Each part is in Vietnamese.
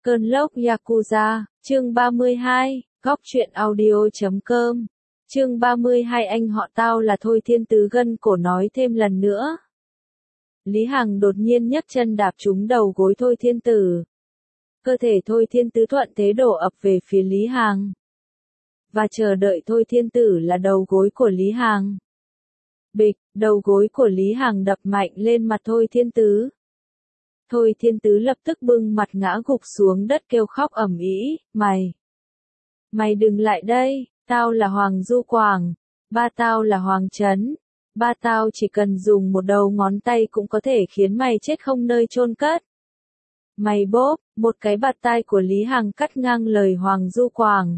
Cơn lốc Yakuza, chương 32, góc truyện audio.com. Chương 32 anh họ tao là Thôi Thiên Tứ gân cổ nói thêm lần nữa. Lý Hằng đột nhiên nhấc chân đạp trúng đầu gối Thôi Thiên Tử. Cơ thể Thôi Thiên Tứ thuận thế đổ ập về phía Lý Hằng. Và chờ đợi Thôi Thiên Tử là đầu gối của Lý Hằng. Bịch, đầu gối của Lý Hằng đập mạnh lên mặt Thôi Thiên Tứ. Thôi Thiên Tứ lập tức bưng mặt ngã gục xuống đất kêu khóc ầm ĩ, Mày đừng lại đây, tao là Hoàng Du Quảng, ba tao là Hoàng Trấn, ba tao chỉ cần dùng một đầu ngón tay cũng có thể khiến mày chết không nơi chôn cất. Mày bốp, một cái bạt tai của Lý Hằng cắt ngang lời Hoàng Du Quảng.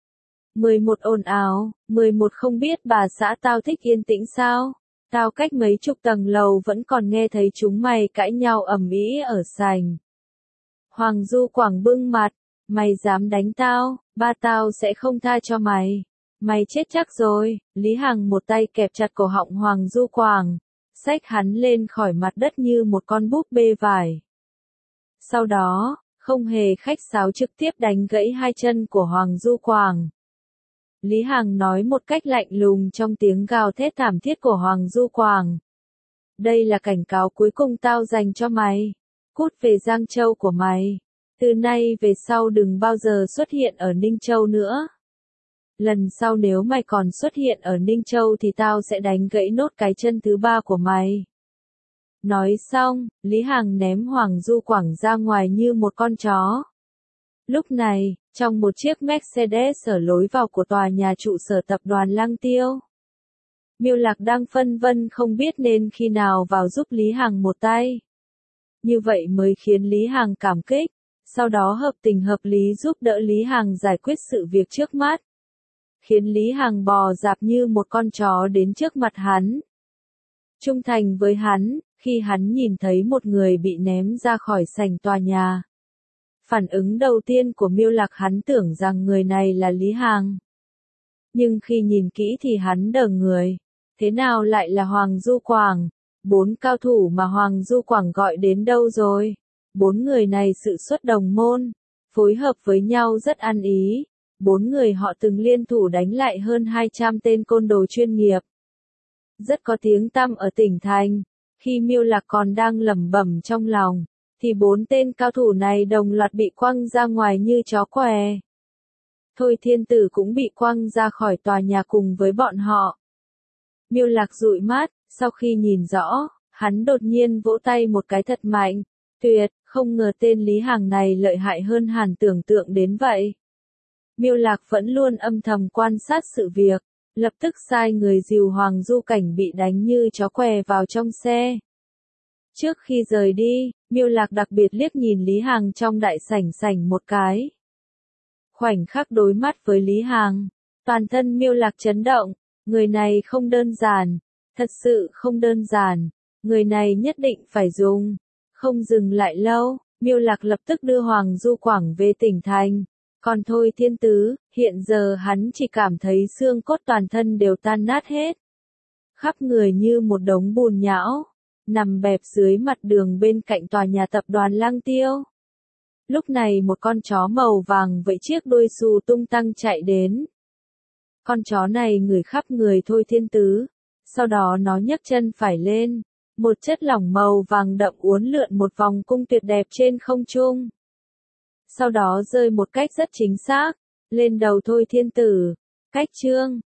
11 ồn ào, 11 không biết bà xã tao thích yên tĩnh sao? Tao cách mấy chục tầng lầu vẫn còn nghe thấy chúng mày cãi nhau ầm ĩ ở sảnh. Hoàng Du Quảng bưng mặt, mày dám đánh tao, ba tao sẽ không tha cho mày. Mày chết chắc rồi. Lý Hằng một tay kẹp chặt cổ họng Hoàng Du Quảng, xách hắn lên khỏi mặt đất như một con búp bê vải. Sau đó, không hề khách sáo trực tiếp đánh gãy hai chân của Hoàng Du Quảng. Lý Hằng nói một cách lạnh lùng trong tiếng gào thét thảm thiết của Hoàng Du Quảng. Đây là cảnh cáo cuối cùng tao dành cho mày. Cút về Giang Châu của mày. Từ nay về sau đừng bao giờ xuất hiện ở Ninh Châu nữa. Lần sau nếu mày còn xuất hiện ở Ninh Châu thì tao sẽ đánh gãy nốt cái chân thứ ba của mày. Nói xong, Lý Hằng ném Hoàng Du Quảng ra ngoài như một con chó. Lúc này, trong một chiếc Mercedes ở lối vào của tòa nhà trụ sở tập đoàn Lăng Tiêu, Miêu Lạc đang phân vân không biết nên khi nào vào giúp Lý Hằng một tay. Như vậy mới khiến Lý Hằng cảm kích, sau đó hợp tình hợp lý giúp đỡ Lý Hằng giải quyết sự việc trước mắt. Khiến Lý Hằng bò dạp như một con chó đến trước mặt hắn. Trung thành với hắn, khi hắn nhìn thấy một người bị ném ra khỏi sảnh tòa nhà. Phản ứng đầu tiên của Miêu Lạc hắn tưởng rằng người này là Lý Hằng. Nhưng khi nhìn kỹ thì hắn đờ người. Thế nào lại là Hoàng Du Quảng? 4 cao thủ mà Hoàng Du Quảng gọi đến đâu rồi? 4 người này sự xuất đồng môn, phối hợp với nhau rất ăn ý. 4 người họ từng liên thủ đánh lại hơn 200 tên côn đồ chuyên nghiệp. Rất có tiếng tăm ở tỉnh thành. Khi Miêu Lạc còn đang lẩm bẩm trong lòng, thì 4 tên cao thủ này đồng loạt bị quăng ra ngoài như chó què. Thôi Thiên Tử cũng bị quăng ra khỏi tòa nhà cùng với bọn họ. Miêu Lạc dụi mắt, sau khi nhìn rõ, hắn đột nhiên vỗ tay một cái thật mạnh. Tuyệt, không ngờ tên Lý Hằng này lợi hại hơn hẳn tưởng tượng đến vậy. Miêu Lạc vẫn luôn âm thầm quan sát sự việc, lập tức sai người dìu Hoàng Du Cảnh bị đánh như chó què vào trong xe. Trước khi rời đi, Miêu Lạc đặc biệt liếc nhìn Lý Hằng trong đại sảnh một cái. Khoảnh khắc đối mắt với Lý Hằng, toàn thân Miêu Lạc chấn động, người này không đơn giản, thật sự không đơn giản, người này nhất định phải dùng. Không dừng lại lâu, Miêu Lạc lập tức đưa Hoàng Du Quảng về tỉnh thành. Còn Thôi Thiên Tứ, hiện giờ hắn chỉ cảm thấy xương cốt toàn thân đều tan nát hết. Khắp người như một đống bùn nhão, nằm bẹp dưới mặt đường bên cạnh tòa nhà tập đoàn Lăng Tiêu. Lúc này một con chó màu vàng với chiếc đuôi xù tung tăng chạy đến. Con chó này ngửi khắp người Thôi Thiên Tứ, sau đó nó nhấc chân phải lên. Một chất lỏng màu vàng đậm uốn lượn một vòng cung tuyệt đẹp trên không trung. Sau đó rơi một cách rất chính xác, lên đầu Thôi Thiên Tử. Cách chương